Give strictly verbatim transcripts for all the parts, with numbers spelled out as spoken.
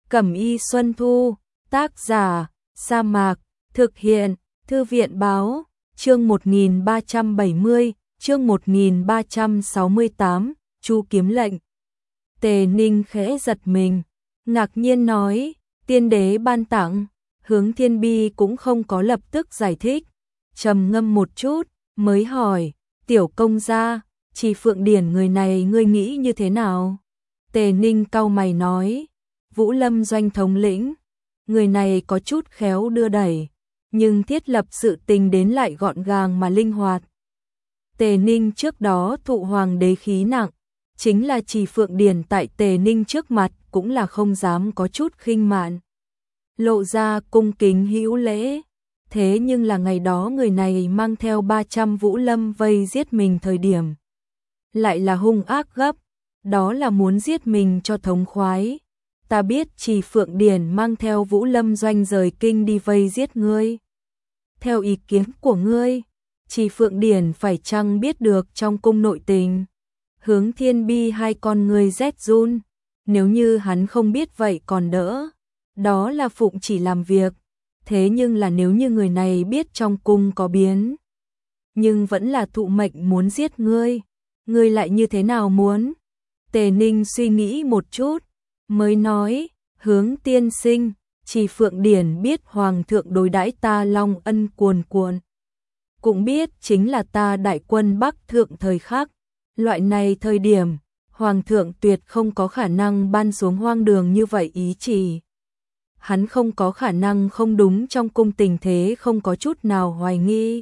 Cẩm y Xuân Thu, tác giả, Sa Mạc, thực hiện, Thư viện báo, chương một nghìn ba trăm bảy mươi, chương một nghìn ba trăm sáu mươi tám, Chu kiếm lệnh. Tề Ninh khẽ giật mình, ngạc nhiên nói, tiên đế ban tặng. Hướng Thiên Bi cũng không có lập tức giải thích, trầm ngâm một chút, mới hỏi, tiểu công gia, Trì Phượng Điển người này ngươi nghĩ như thế nào? Tề Ninh cau mày nói, Vũ Lâm doanh thống lĩnh, người này có chút khéo đưa đẩy, nhưng thiết lập sự tình đến lại gọn gàng mà linh hoạt. Tề Ninh trước đó thụ hoàng đế khí nặng, chính là Trì Phượng Điển tại Tề Ninh trước mặt cũng là không dám có chút khinh mạn, lộ ra cung kính hữu lễ. Thế nhưng là ngày đó người này mang theo ba trăm Vũ Lâm vây giết mình thời điểm, lại là hung ác gấp, đó là muốn giết mình cho thống khoái. Ta biết Trì Phượng Điển mang theo Vũ Lâm doanh rời kinh đi vây giết ngươi. Theo ý kiến của ngươi, Trì Phượng Điển phải chăng biết được trong cung nội tình? Hướng Thiên Bi hai con ngươi rét run, nếu như hắn không biết vậy còn đỡ, đó là phụng chỉ làm việc. Thế nhưng là nếu như người này biết trong cung có biến, nhưng vẫn là thụ mệnh muốn giết ngươi, ngươi lại như thế nào muốn? Tề Ninh suy nghĩ một chút, mới nói, Hướng tiên sinh, Trì Phượng Điển biết hoàng thượng đối đãi ta long ân cuồn cuộn, cũng biết chính là ta đại quân Bắc thượng thời khắc, loại này thời điểm, hoàng thượng tuyệt không có khả năng ban xuống hoang đường như vậy ý chỉ. Hắn không có khả năng không đúng trong cung tình thế không có chút nào hoài nghi.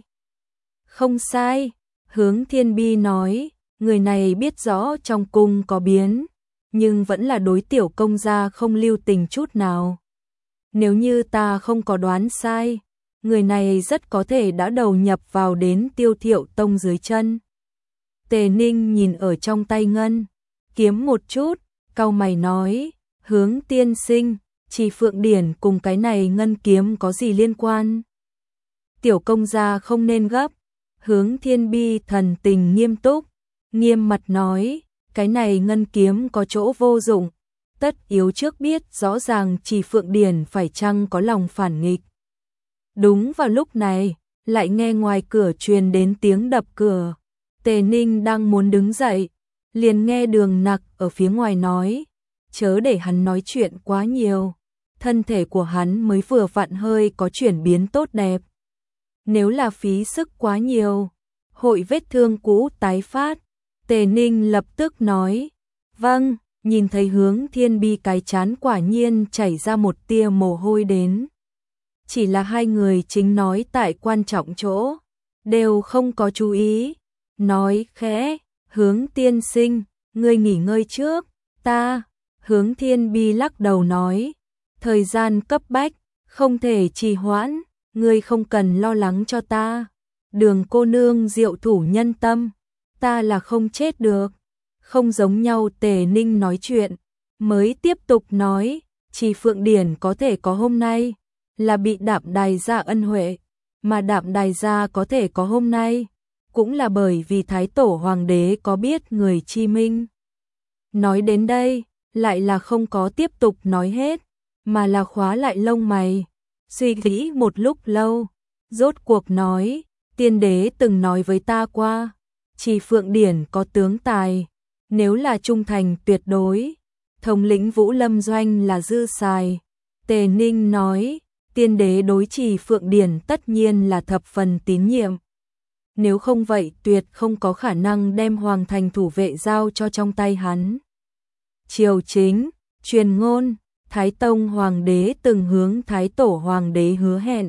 Không sai, Hướng Thiên Bi nói, người này biết rõ trong cung có biến, nhưng vẫn là đối tiểu công gia không lưu tình chút nào. Nếu như ta không có đoán sai, người này rất có thể đã đầu nhập vào đến Tiêu Thiệu Tông dưới chân. Tề Ninh nhìn ở trong tay ngân kiếm một chút, cau mày nói, Hướng tiên sinh, Trì Phượng Điển cùng cái này ngân kiếm có gì liên quan? Tiểu công gia không nên gấp. Hướng Thiên Bi thần tình nghiêm túc, nghiêm mặt nói, cái này ngân kiếm có chỗ vô dụng, tất yếu trước biết rõ ràng Trì Phượng Điển phải chăng có lòng phản nghịch. Đúng vào lúc này, lại nghe ngoài cửa truyền đến tiếng đập cửa. Tề Ninh đang muốn đứng dậy, liền nghe Đường Nặc ở phía ngoài nói, chớ để hắn nói chuyện quá nhiều, thân thể của hắn mới vừa vặn hơi có chuyển biến tốt đẹp. Nếu là phí sức quá nhiều, hội vết thương cũ tái phát. Tề Ninh lập tức nói, vâng, nhìn thấy Hướng Thiên Bi cái chán quả nhiên chảy ra một tia mồ hôi đến. Chỉ là hai người chính nói tại quan trọng chỗ, đều không có chú ý, nói khẽ, Hướng tiên sinh, ngươi nghỉ ngơi trước, ta. Hướng Thiên Bi lắc đầu nói, thời gian cấp bách, không thể trì hoãn, ngươi không cần lo lắng cho ta. Đường cô nương diệu thủ nhân tâm, ta là không chết được. Không giống nhau. Tề Ninh nói chuyện, mới tiếp tục nói, Trì Phượng Điển có thể có hôm nay, là bị Đạm Đài gia ân huệ, mà Đạm Đài gia có thể có hôm nay, cũng là bởi vì Thái Tổ Hoàng đế có biết người chi minh. Nói đến đây, lại là không có tiếp tục nói hết, mà là khóa lại lông mày, suy nghĩ một lúc lâu, rốt cuộc nói, tiên đế từng nói với ta qua, Trì Phượng Điển có tướng tài, nếu là trung thành tuyệt đối, thống lĩnh Vũ Lâm doanh là dư xài. Tề Ninh nói, tiên đế đối Trì Phượng Điển tất nhiên là thập phần tín nhiệm. Nếu không vậy tuyệt không có khả năng đem hoàng thành thủ vệ giao cho trong tay hắn. Triều chính, truyền ngôn, Thái Tông Hoàng đế từng hướng Thái Tổ Hoàng đế hứa hẹn,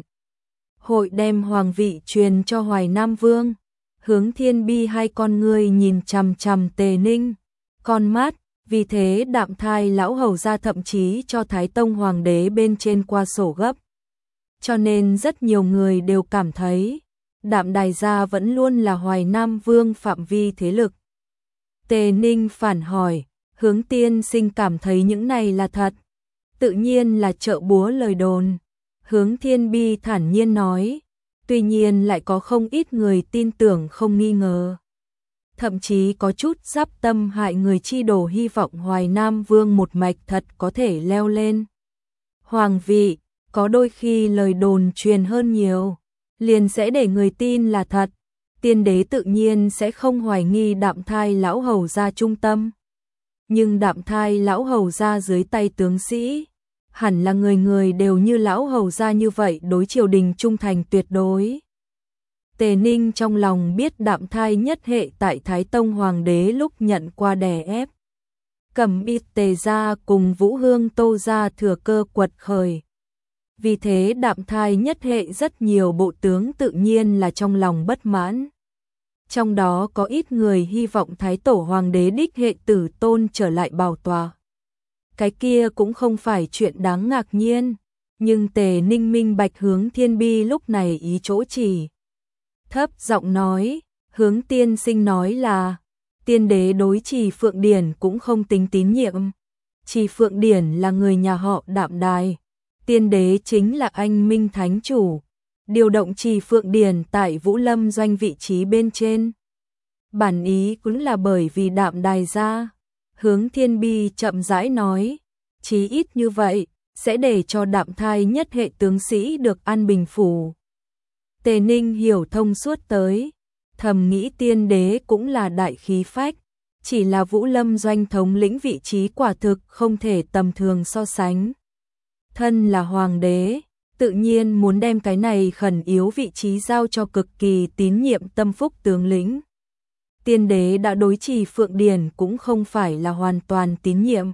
hội đem hoàng vị truyền cho Hoài Nam Vương. Hướng Thiên Bi hai con ngươi nhìn chằm chằm Tề Ninh, con mắt, vì thế Đạm Thai lão hầu gia thậm chí cho Thái Tông Hoàng đế bên trên qua sổ gấp. Cho nên rất nhiều người đều cảm thấy, Đạm Đài gia vẫn luôn là Hoài Nam Vương phạm vi thế lực. Tề Ninh phản hỏi, Hướng tiên sinh cảm thấy những này là thật? Tự nhiên là trợ búa lời đồn. Hướng Thiên Bi thản nhiên nói, tuy nhiên lại có không ít người tin tưởng không nghi ngờ. Thậm chí có chút giáp tâm hại người chi đổ hy vọng Hoài Nam Vương một mạch thật có thể leo lên. Hoàng vị, có đôi khi lời đồn truyền hơn nhiều, liền sẽ để người tin là thật. Tiên đế tự nhiên sẽ không hoài nghi Đạm Thai lão hầu gia trung tâm. Nhưng Đạm Thai lão hầu gia dưới tay tướng sĩ, hẳn là người người đều như lão hầu gia như vậy, đối triều đình trung thành tuyệt đối. Tề Ninh trong lòng biết Đạm Thai nhất hệ tại Thái Tông Hoàng đế lúc nhận qua đè ép. Cẩm Y Tề gia cùng Vũ Hương Tô gia thừa cơ quật khởi. Vì thế Đạm Thai nhất hệ rất nhiều bộ tướng tự nhiên là trong lòng bất mãn. Trong đó có ít người hy vọng Thái Tổ Hoàng đế đích hệ tử tôn trở lại bảo tòa. Cái kia cũng không phải chuyện đáng ngạc nhiên, nhưng Tề Ninh minh bạch Hướng Thiên Bi lúc này ý chỗ chỉ. Thấp giọng nói, Hướng tiên sinh nói là, tiên đế đối Trì Phượng Điển cũng không tính tín nhiệm. Trì Phượng Điển là người nhà họ Đạm Đài, tiên đế chính là anh minh thánh chủ, điều động Trì Phượng Điển tại Vũ Lâm doanh vị trí bên trên. Bản ý cũng là bởi vì Đạm Đài gia. Hướng Thiên Bi chậm rãi nói, chí ít như vậy, sẽ để cho Đạm Thai nhất hệ tướng sĩ được an bình phủ. Tề Ninh hiểu thông suốt tới, thầm nghĩ tiên đế cũng là đại khí phách, chỉ là Vũ Lâm doanh thống lĩnh vị trí quả thực không thể tầm thường so sánh. Thân là hoàng đế, tự nhiên muốn đem cái này khẩn yếu vị trí giao cho cực kỳ tín nhiệm tâm phúc tướng lĩnh. Tiên đế đã đối Trì Phượng Điển cũng không phải là hoàn toàn tín nhiệm,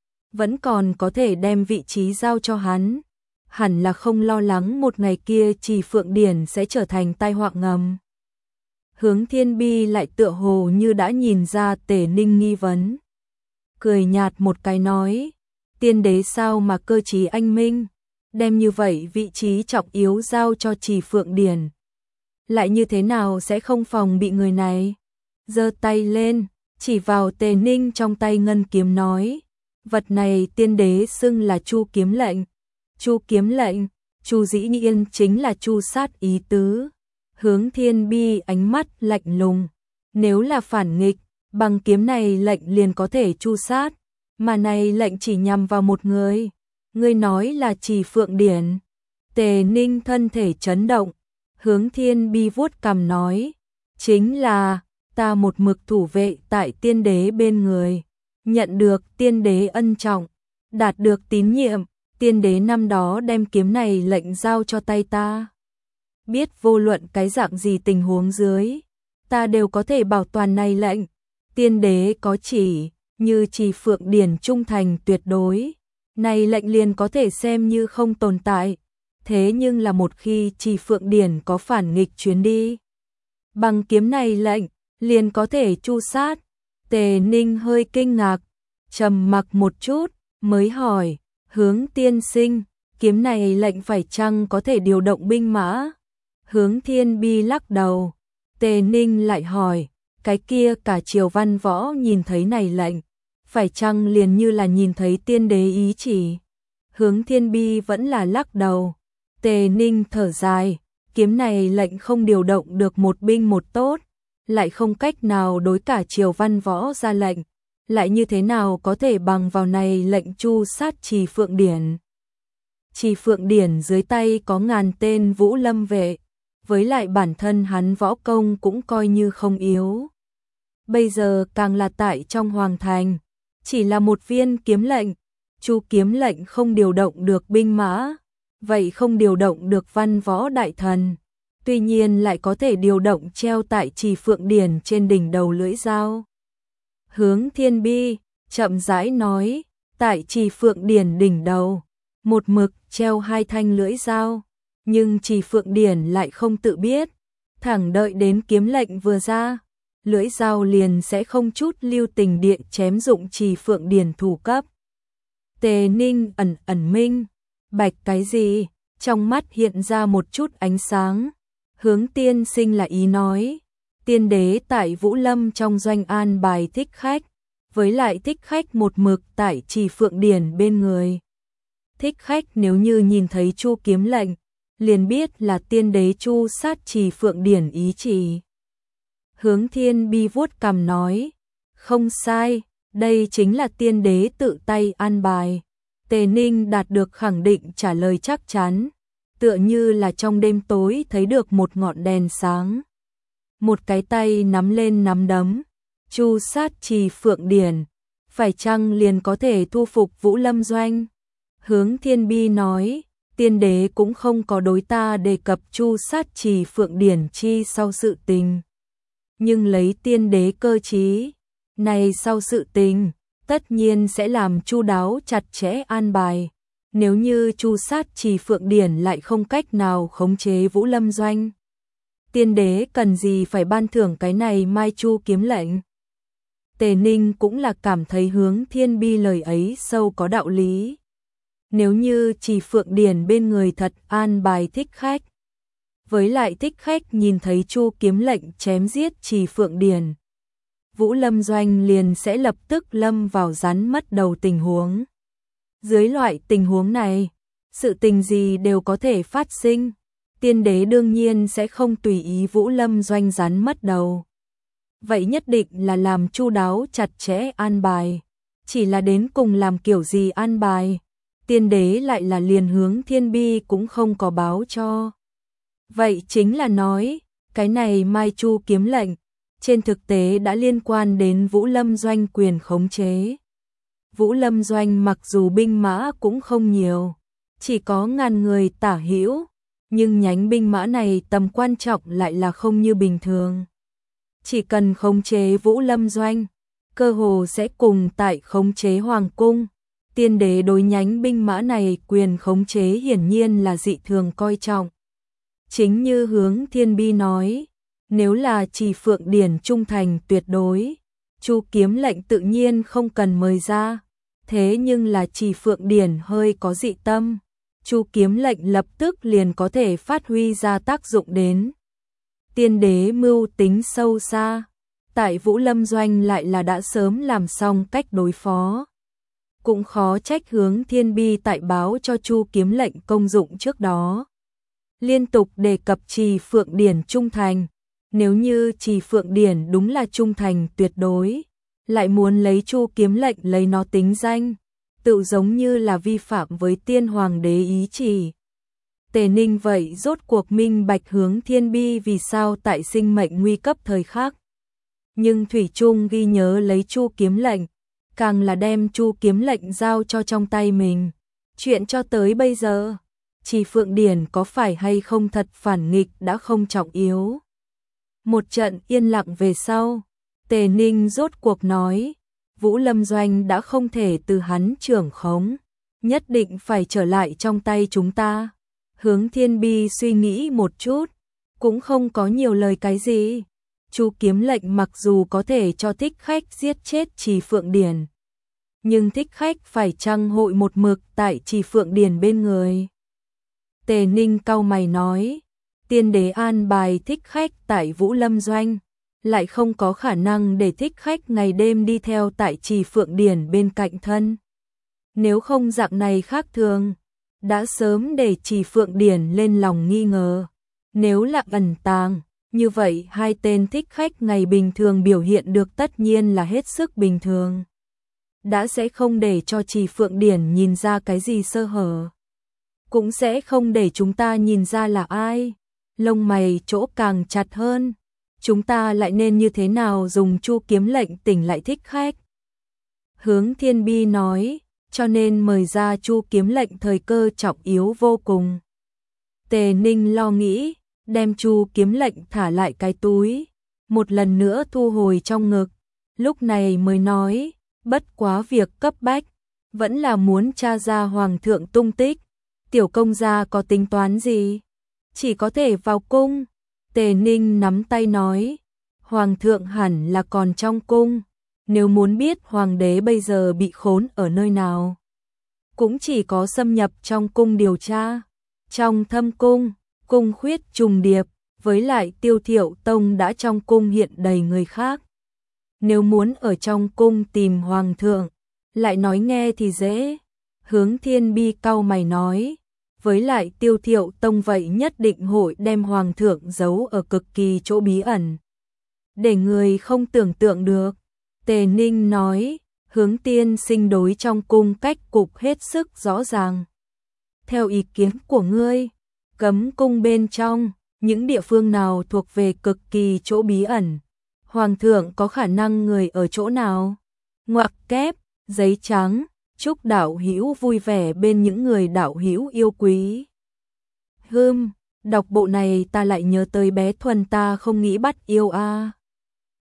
vẫn còn có thể đem vị trí giao cho hắn, hẳn là không lo lắng một ngày kia Trì Phượng Điển sẽ trở thành tai họa ngầm. Hướng Thiên Bi lại tựa hồ như đã nhìn ra Tề Ninh nghi vấn, cười nhạt một cái nói, tiên đế sao mà cơ trí anh minh, đem như vậy vị trí trọng yếu giao cho Trì Phượng Điển, lại như thế nào sẽ không phòng bị người này. Giơ tay lên, chỉ vào Tề Ninh trong tay ngân kiếm nói, vật này tiên đế xưng là Chu kiếm lệnh. Chu kiếm lệnh, Chu dĩ nhiên chính là Chu sát ý tứ. Hướng Thiên Bi ánh mắt lạnh lùng, nếu là phản nghịch, bằng kiếm này lệnh liền có thể chu sát, mà này lệnh chỉ nhằm vào một người. Ngươi nói là Trì Phượng Điển. Tề Ninh thân thể chấn động, Hướng Thiên Bi vuốt cằm nói, chính là ta một mực thủ vệ tại tiên đế bên người, nhận được tiên đế ân trọng, đạt được tín nhiệm, tiên đế năm đó đem kiếm này lệnh giao cho tay ta. Biết vô luận cái dạng gì tình huống dưới, ta đều có thể bảo toàn này lệnh. Tiên đế có chỉ, như Trì Phượng Điển trung thành tuyệt đối, này lệnh liền có thể xem như không tồn tại. Thế nhưng là một khi Trì Phượng Điển có phản nghịch chuyến đi, bằng kiếm này lệnh, liền có thể chu sát. Tề Ninh hơi kinh ngạc, trầm mặc một chút, mới hỏi, Hướng tiên sinh, kiếm này lệnh phải chăng có thể điều động binh mã? Hướng Thiên Bi lắc đầu. Tề Ninh lại hỏi, cái kia cả triều văn võ nhìn thấy này lệnh, phải chăng liền như là nhìn thấy tiên đế ý chỉ? Hướng Thiên Bi vẫn là lắc đầu. Tề Ninh thở dài, kiếm này lệnh không điều động được một binh một tốt, lại không cách nào đối cả triều văn võ ra lệnh, lại như thế nào có thể bằng vào này lệnh chu sát Trì Phượng Điển? Trì Phượng Điển dưới tay có ngàn tên Vũ Lâm vệ, với lại bản thân hắn võ công cũng coi như không yếu. Bây giờ càng là tại trong hoàng thành, chỉ là một viên kiếm lệnh, Chu kiếm lệnh không điều động được binh mã, vậy không điều động được văn võ đại thần, tuy nhiên lại có thể điều động treo tại Trì Phượng Điển trên đỉnh đầu lưỡi dao. Hướng Thiên Bi chậm rãi nói, tại Trì Phượng Điển đỉnh đầu, một mực treo hai thanh lưỡi dao, nhưng Trì Phượng Điển lại không tự biết, thẳng đợi đến kiếm lệnh vừa ra, lưỡi dao liền sẽ không chút lưu tình địa chém dụng Trì Phượng Điển thủ cấp. Tề Ninh ẩn ẩn minh, bạch cái gì? Trong mắt hiện ra một chút ánh sáng. Hướng tiên sinh là ý nói, tiên đế tại Vũ Lâm trong doanh an bài thích khách, với lại thích khách một mực tại Trì Phượng Điển bên người. Thích khách nếu như nhìn thấy Chu kiếm lệnh, liền biết là tiên đế chu sát Trì Phượng Điển ý chỉ. Hướng Thiên Bi vuốt cằm nói, không sai, đây chính là tiên đế tự tay an bài. Tề Ninh đạt được khẳng định trả lời chắc chắn, tựa như là trong đêm tối thấy được một ngọn đèn sáng. Một cái tay nắm lên nắm đấm, Chu Sát Trì Phượng Điển, phải chăng liền có thể thu phục Vũ Lâm Doanh? Hướng Thiên Bi nói, tiên đế cũng không có đối ta đề cập Chu Sát Trì Phượng Điển chi sau sự tình. Nhưng lấy tiên đế cơ trí, này sau sự tình, tất nhiên sẽ làm chu đáo chặt chẽ an bài. Nếu như Chu Sát Trì Phượng Điển lại không cách nào khống chế Vũ Lâm Doanh, tiên đế cần gì phải ban thưởng cái này Mai Chu kiếm lệnh? Tề Ninh cũng là cảm thấy Hướng Thiên Bi lời ấy sâu có đạo lý. Nếu như Trì Phượng Điển bên người thật an bài thích khách, với lại thích khách nhìn thấy Chu kiếm lệnh chém giết Trì Phượng Điển, Vũ Lâm Doanh liền sẽ lập tức lâm vào rắn mất đầu tình huống. Dưới loại tình huống này, sự tình gì đều có thể phát sinh, tiên đế đương nhiên sẽ không tùy ý Vũ Lâm Doanh rắn mất đầu. Vậy nhất định là làm chu đáo chặt chẽ an bài, chỉ là đến cùng làm kiểu gì an bài, tiên đế lại là liền Hướng Thiên Bi cũng không có báo cho. Vậy chính là nói, cái này Mai Chu kiếm lệnh, trên thực tế đã liên quan đến Vũ Lâm Doanh quyền khống chế. Vũ Lâm Doanh mặc dù binh mã cũng không nhiều, chỉ có ngàn người tả hữu, nhưng nhánh binh mã này tầm quan trọng lại là không như bình thường. Chỉ cần khống chế Vũ Lâm Doanh, cơ hồ sẽ cùng tại khống chế Hoàng Cung. Tiên đế đối nhánh binh mã này quyền khống chế hiển nhiên là dị thường coi trọng. Chính như Hướng Thiên Bi nói, nếu là Trì Phượng Điển trung thành tuyệt đối, Chu kiếm lệnh tự nhiên không cần mời ra. Thế nhưng là Trì Phượng Điển hơi có dị tâm, Chu kiếm lệnh lập tức liền có thể phát huy ra tác dụng đến. Tiên đế mưu tính sâu xa, tại Vũ Lâm Doanh lại là đã sớm làm xong cách đối phó. Cũng khó trách Hướng Thiên Bi tại báo cho Chu kiếm lệnh công dụng trước đó, liên tục đề cập Trì Phượng Điển trung thành. Nếu như Trì Phượng Điển đúng là trung thành tuyệt đối, lại muốn lấy Chu kiếm lệnh lấy nó tính danh, tự giống như là vi phạm với tiên hoàng đế ý chỉ. Tề Ninh vậy rốt cuộc minh bạch Hướng Thiên Bi vì sao tại sinh mệnh nguy cấp thời khắc, nhưng thủy chung ghi nhớ lấy Chu kiếm lệnh, càng là đem Chu kiếm lệnh giao cho trong tay mình. Chuyện cho tới bây giờ, Trì Phượng Điển có phải hay không thật phản nghịch đã không trọng yếu. Một trận yên lặng về sau, Tề Ninh rốt cuộc nói, Vũ Lâm Doanh đã không thể từ hắn trưởng khống, nhất định phải trở lại trong tay chúng ta. Hướng Thiên Bi suy nghĩ một chút, cũng không có nhiều lời cái gì. Chu kiếm lệnh mặc dù có thể cho thích khách giết chết Trì Phượng Điển, nhưng thích khách phải chăng hội một mực tại Trì Phượng Điển bên người. Tề Ninh cau mày nói, tiên đế an bài thích khách tại Vũ Lâm Doanh, lại không có khả năng để thích khách ngày đêm đi theo tại Trì Phượng Điển bên cạnh thân. Nếu không dạng này khác thường, đã sớm để Trì Phượng Điển lên lòng nghi ngờ. Nếu là ẩn tàng, như vậy hai tên thích khách ngày bình thường biểu hiện được tất nhiên là hết sức bình thường. Đã sẽ không để cho Trì Phượng Điển nhìn ra cái gì sơ hở. Cũng sẽ không để chúng ta nhìn ra là ai. Lông mày chỗ càng chặt hơn. Chúng ta lại nên như thế nào dùng Chu kiếm lệnh tỉnh lại thích khách? Hướng Thiên Bi nói, cho nên mời ra Chu kiếm lệnh thời cơ trọng yếu vô cùng. Tề Ninh lo nghĩ, đem Chu kiếm lệnh thả lại cái túi, một lần nữa thu hồi trong ngực, lúc này mới nói, bất quá việc cấp bách, vẫn là muốn tra ra hoàng thượng tung tích. Tiểu công gia có tính toán gì? Chỉ có thể vào cung. Tề Ninh nắm tay nói, hoàng thượng hẳn là còn trong cung, nếu muốn biết hoàng đế bây giờ bị khốn ở nơi nào, cũng chỉ có xâm nhập trong cung điều tra. Trong thâm cung, cung khuyết trùng điệp, với lại Tiêu Thiệu Tông đã trong cung hiện đầy người khác. Nếu muốn ở trong cung tìm hoàng thượng, lại nói nghe thì dễ. Hướng Thiên Bi cau mày nói, với lại Tiêu Thiệu Tông vậy nhất định hội đem hoàng thượng giấu ở cực kỳ chỗ bí ẩn, để người không tưởng tượng được. Tề Ninh nói, Hướng tiên sinh đối trong cung cách cục hết sức rõ ràng. Theo ý kiến của ngươi, cấm cung bên trong, những địa phương nào thuộc về cực kỳ chỗ bí ẩn? Hoàng thượng có khả năng người ở chỗ nào? Ngoặc kép, giấy trắng, chúc đạo hữu vui vẻ bên những người đạo hữu yêu quý. Hừm, đọc bộ này ta lại nhớ tới bé Thuần ta không nghĩ bắt yêu a.